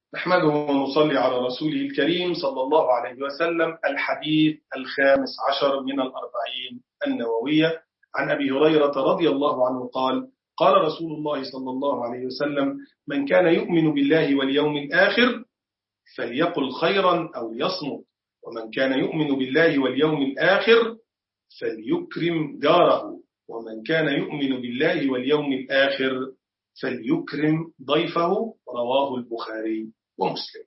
نحمده ونصلي على رسوله الكريم صلى الله عليه وسلم. الحديث 15 من الأربعين النووية عن أبي هريرة رضي الله عنه قال: قال رسول الله صلى الله عليه وسلم: من كان يؤمن بالله واليوم الآخر فليقل خيرا أو ليصمت، ومن كان يؤمن بالله واليوم الآخر فليكرم جاره، ومن كان يؤمن بالله واليوم الآخر فليكرم ضيفه. رواه البخاري ومسلم.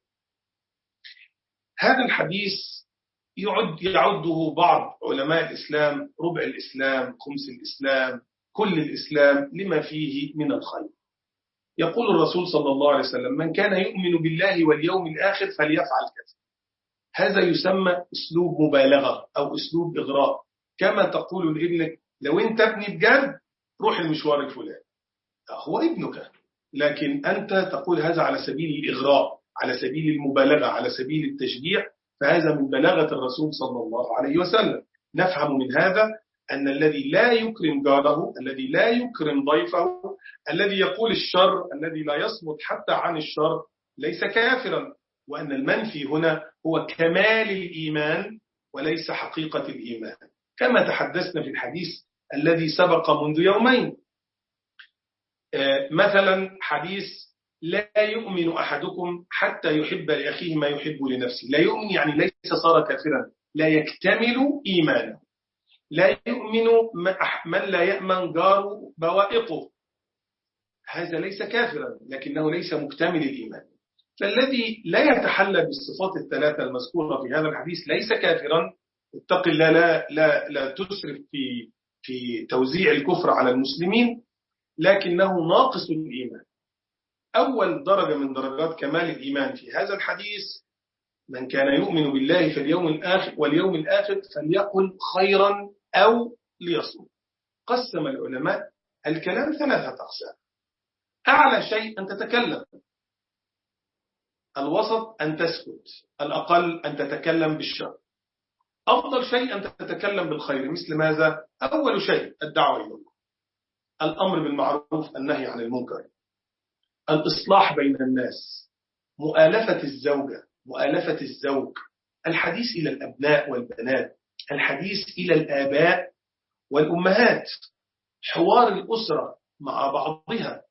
هذا الحديث يعده بعض علماء الإسلام ربع الإسلام، خمس الإسلام، كل الإسلام لما فيه من الخير. يقول الرسول صلى الله عليه وسلم: من كان يؤمن بالله واليوم الآخر فليفعل كذا. هذا يسمى أسلوب مبالغة أو أسلوب إغراء، كما تقول لابنك: لو أنت ابني بجد روح المشوار الفلاني. هو ابنك، لكن أنت تقول هذا على سبيل الإغراء، على سبيل المبالغة، على سبيل التشجيع، فهذا من بلاغة الرسول صلى الله عليه وسلم. نفهم من هذا أن الذي لا يكرم جاره، الذي لا يكرم ضيفه، الذي يقول الشر، الذي لا يصمت حتى عن الشر، ليس كافرا، وأن المنفي هنا هو كمال الإيمان وليس حقيقة الإيمان، كما تحدثنا في الحديث الذي سبق منذ يومين. مثلا حديث: لا يؤمن أحدكم حتى يحب لأخيه ما يحب لنفسه. لا يؤمن يعني ليس صار كافرا، لا يكتمل إيمانه. لا يؤمن من لا يأمن جاره بوائقه، هذا ليس كافرا لكنه ليس مكتمل الإيمان. فالذي لا يتحلى بالصفات الثلاثة المذكورة في هذا الحديث ليس كافرا. اتق الله، لا تسرف في توزيع الكفر على المسلمين، لكنه ناقص الإيمان. أول درجة من درجات كمال الإيمان في هذا الحديث: من كان يؤمن بالله واليوم الآخر فليقل خيرا أو ليصمت. قسم العلماء الكلام ثلاثة أقسام: أعلى شيء أن تتكلم، الوسط أن تسكت، الأقل أن تتكلم بالشر. أفضل شيء أن تتكلم بالخير. مثل ماذا؟ أول شيء الدعوة إلى الله، الأمر بالمعروف، النهي عن المنكر، الإصلاح بين الناس، مؤالفة الزوجة، مؤالفة الزوج، الحديث إلى الأبناء والبنات، الحديث إلى الآباء والأمهات، حوار الأسرة مع بعضها،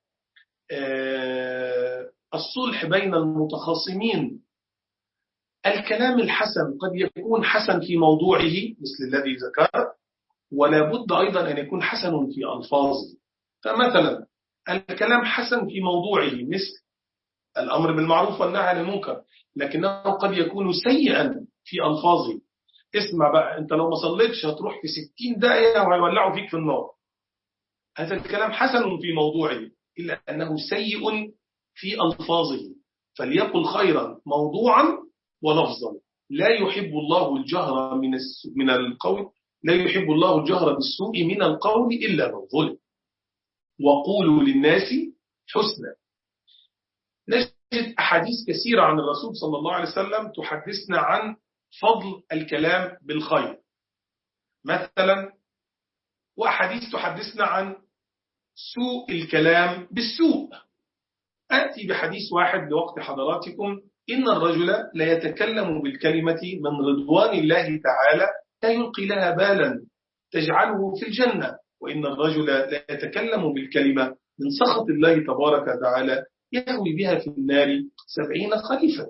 الصلح بين المتخاصمين. الكلام الحسن قد يكون حسن في موضوعه مثل الذي ذكر، ولا بد أيضا أن يكون حسن في ألفاظه. فمثلا الكلام حسن في موضوعه مثل الأمر بالمعروف والنهي عن المنكر، لكنه قد يكون سيئا في ألفاظه. اسمع بقى، أنت لو ما صليتش هتروح في 60 داهية وهيولعوا فيك في النار. هذا الكلام حسن في موضوعه إلا أنه سيء في ألفاظه. فليقل خيرا موضوعا ولفظا. لا يحب الله الجهر من القول، لا يحب الله الجهر بالسوء من القول إلا من ظلم. وقولوا للناس حسنا. نجد أحاديث كثيرة عن الرسول صلى الله عليه وسلم تحدثنا عن فضل الكلام بالخير مثلا، وأحاديث تحدثنا عن سوء الكلام بالسوء. أتي بحديث واحد لوقت حضراتكم: إن الرجل لا يتكلم بالكلمة من رضوان الله تعالى لا يلقي لها بالا تجعله في الجنة، وإن الرجل لا يتكلم بالكلمة من سخط الله تبارك وتعالى يهوي بها في النار 70 خريفا.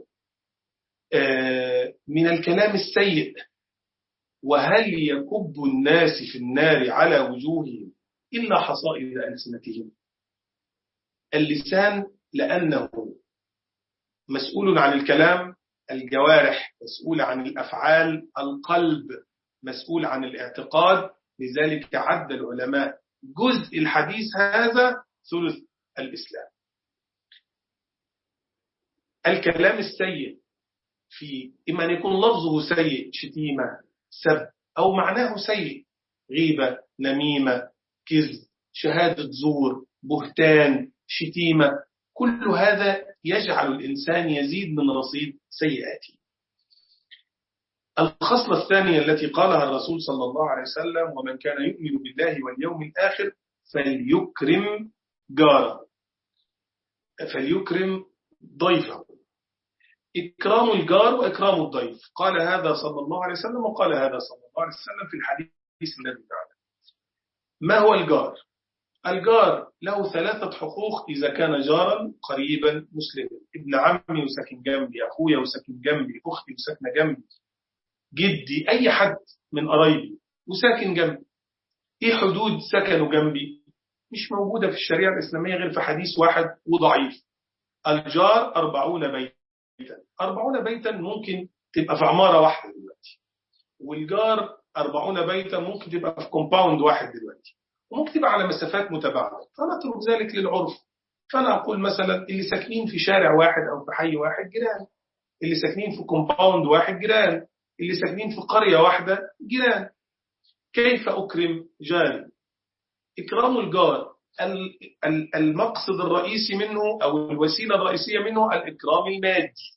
من الكلام السيء: وهل يكب الناس في النار على وجوههم إلا حصائد ألسنتهم. اللسان لأنه مسؤول عن الكلام، الجوارح مسؤول عن الأفعال، القلب مسؤول عن الاعتقاد. لذلك عد العلماء جزء الحديث هذا ثلث الإسلام. الكلام السيء في إما أن يكون لفظه سيء، شتيمة، سب، أو معناه سيء، غيبة، نميمة، كذب، شهادة زور، بهتان، شتيمة. كل هذا يجعل الإنسان يزيد من رصيد سيئاته. الخصلة الثانية التي قالها الرسول صلى الله عليه وسلم: ومن كان يؤمن بالله واليوم الآخر فليكرم جاره، فليكرم ضيفه. إكرام الجار وإكرام الضيف. قال هذا صلى الله عليه وسلم وقال هذا صلى الله عليه وسلم في الحديث الذي بعده. ما هو الجار؟ الجار له 3 حقوق إذا كان جارا قريبا مسلما: ابن عمي وساكن جنبي، أخويا وساكن جنبي، أختي وساكنة جنبي، جدي، أي حد من قرايبي وساكن جنبي. إيه حدود سكنه جنبي؟ مش موجودة في الشريعة الإسلامية غير في حديث واحد وضعيف: الجار 40 بيتا. 40 بيتا ممكن تبقى في عمارة واحدة دلوقتي، والجار 40 بيتا ممكن تبقى في كومباوند واحد دلوقتي، وممكن تبقى على مسافات متباعدة. فنترك ذلك للعرف. فأنا أقول مثلا اللي ساكنين في شارع واحد أو في حي واحد جيران، اللي ساكنين في كومباوند واحد جيران، اللي ساكنين في قرية واحدة جيران. كيف أكرم جاري؟ إكرام الجار المقصد الرئيسي منه أو الوسيلة الرئيسية منه الإكرام المادي.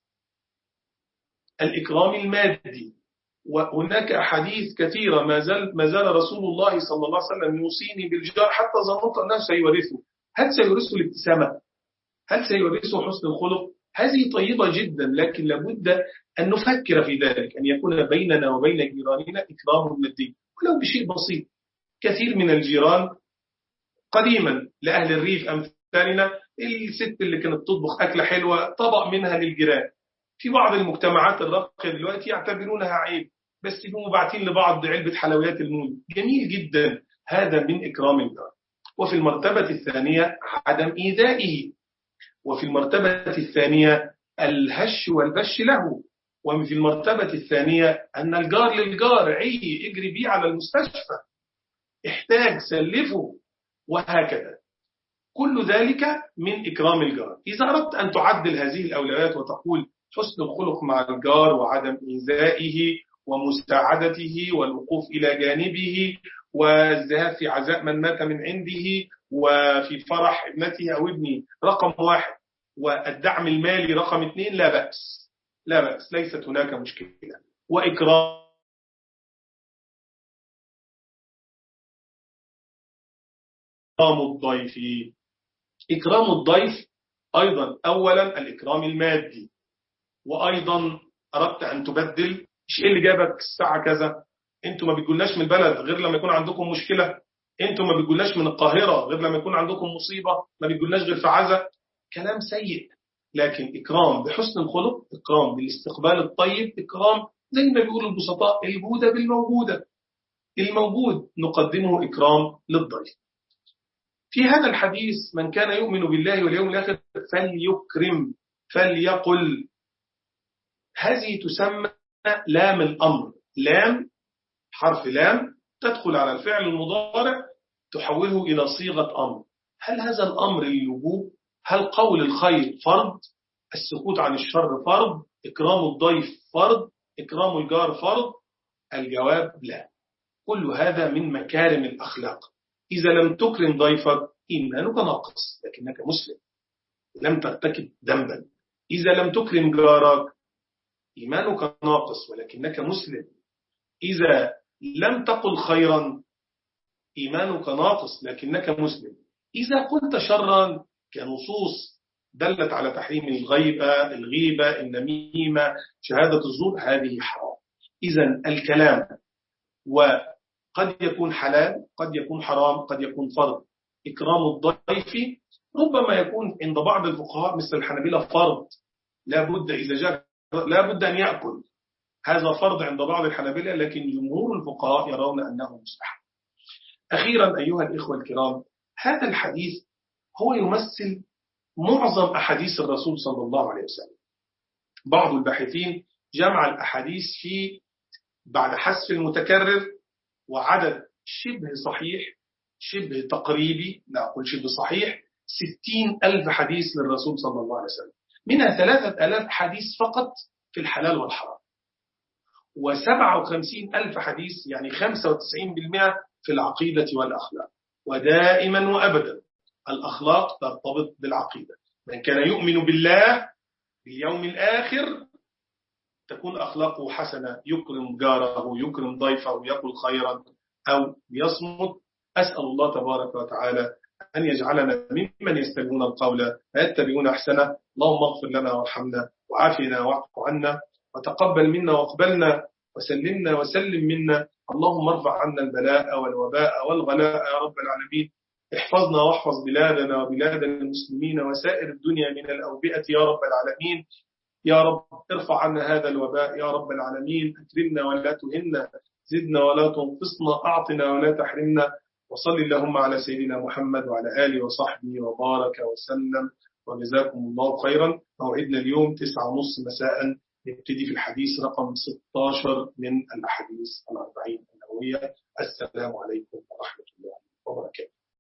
الإكرام المادي. وهناك أحاديث كثيرة ما زال رسول الله صلى الله عليه وسلم يوصيني بالجار حتى ظننت أنه سيورثه. هل سيورثه الابتسامة؟ هل سيورثه حسن الخلق؟ هذه طيبة جدا، لكن لابد أن نفكر في ذلك، أن يكون بيننا وبين جيراننا إكرام مادي ولو بشيء بسيط. كثير من الجيران قديما لأهل الريف أمثالنا، الست اللي كانت تطبخ أكلة حلوة طبق منها للجيران. في بعض المجتمعات الراقية دلوقتي يعتبرونها عيب، بس يبقوا باعتين لبعض علبة حلويات المول. جميل جدا، هذا من إكرام الجار. وفي المرتبة الثانية عدم إيذائه، وفي المرتبة الثانية الهش والبش له، وفي المرتبة الثانية أن الجار للجار، اجري بيه على المستشفى، احتاج سلفه، وهكذا. كل ذلك من إكرام الجار. إذا أردت أن تعدل هذه الأولويات وتقول حسن الخلق مع الجار وعدم إيذائه ومساعدته والوقوف إلى جانبه والذهاب في عزاء من مات من عنده وفي فرح ابنته أو ابنه رقم 1، والدعم المالي رقم 2، لا بأس، لا بأس، ليست هناك مشكلة. وإكرام الضيف. إكرام الضيف أيضا أولا الإكرام المادي، وأيضا أردت أن تبدل، مش إيه اللي جابك الساعة كذا، أنتوا ما بتقولناش من البلد غير لما يكون عندكم مشكلة، أنتوا ما بتقولناش من القاهرة غير لما يكون عندكم مصيبة، ما بتقولناش غير في عزا. كلام سيء. لكن إكرام بحسن الخلق، إكرام بالاستقبال الطيب، إكرام زي ما بيقولوا البسطاء الجودة بالموجودة. الموجود نقدمه إكرام للضيف. في هذا الحديث من كان يؤمن بالله واليوم الآخر فليكرم، فليقل. هذه تسمى لام الأمر. لام، حرف لام تدخل على الفعل المضارع تحوله إلى صيغة أمر. هل هذا الأمر للوجوب؟ هل قول الخير فرض؟ السكوت عن الشر فرض؟ إكرام الضيف فرض؟ إكرام الجار فرض؟ الجواب لا. كل هذا من مكارم الأخلاق. إذا لم تكرم ضيفك إيمانك ناقص لكنك مسلم، لم ترتكب ذنبا. إذا لم تكرم جارك إيمانك ناقص ولكنك مسلم. إذا لم تقل خيرا إيمانك ناقص لكنك مسلم. إذا قلت شرا كنصوص دلت على تحريم الغيبة، النميمة، شهادة الزور، هذه حرام. إذن الكلام وقد يكون حلال، قد يكون حرام، قد يكون فرض. إكرام الضيف ربما يكون عند بعض الفقهاء مثل الحنابلة فرض، لا بد أن يأكل، هذا فرض عند بعض الحنابلة، لكن جمهور الفقهاء يرون أنه مستحب. أخيرا أيها الإخوة الكرام، هذا الحديث هو يمثل معظم أحاديث الرسول صلى الله عليه وسلم. بعض الباحثين جمع الأحاديث في بعد حذف المتكرر وعدد شبه صحيح، شبه تقريبي، لا أقول شبه صحيح، 60,000 حديث للرسول صلى الله عليه وسلم، منها 3,000 حديث فقط في الحلال والحرام، و57,000 حديث يعني 95% في العقيدة والأخلاق. ودائما وأبدا الأخلاق ترتبط بالعقيدة. من كان يؤمن بالله باليوم الآخر تكون أخلاقه حسنة، يكرم جاره، يكرم ضيفه، يقول خيرا أو يصمت. أسأل الله تبارك وتعالى أن يجعلنا ممن يستمعون القول فيتبعون أحسنه. اللهم اغفر لنا وارحمنا وعافنا واعف عنا وتقبل منا واقبلنا وسلمنا وسلم منا. اللهم ارفع عنا البلاء والوباء والغلاء يا رب العالمين. احفظنا واحفظ بلادنا وبلاد المسلمين وسائر الدنيا من الأوبئة يا رب العالمين. يا رب ارفع عنا هذا الوباء يا رب العالمين. أكرمنا ولا تهنا، زدنا ولا تنقصنا، أعطنا ولا تحرمنا. وصل اللهم على سيدنا محمد وعلى آله وصحبه وبارك وسلم، وجزاكم الله خيرا. موعدنا اليوم 9:30 مساء، نبتدي في الحديث رقم 16 من الأحاديث الأربعين النووية. السلام عليكم ورحمة الله.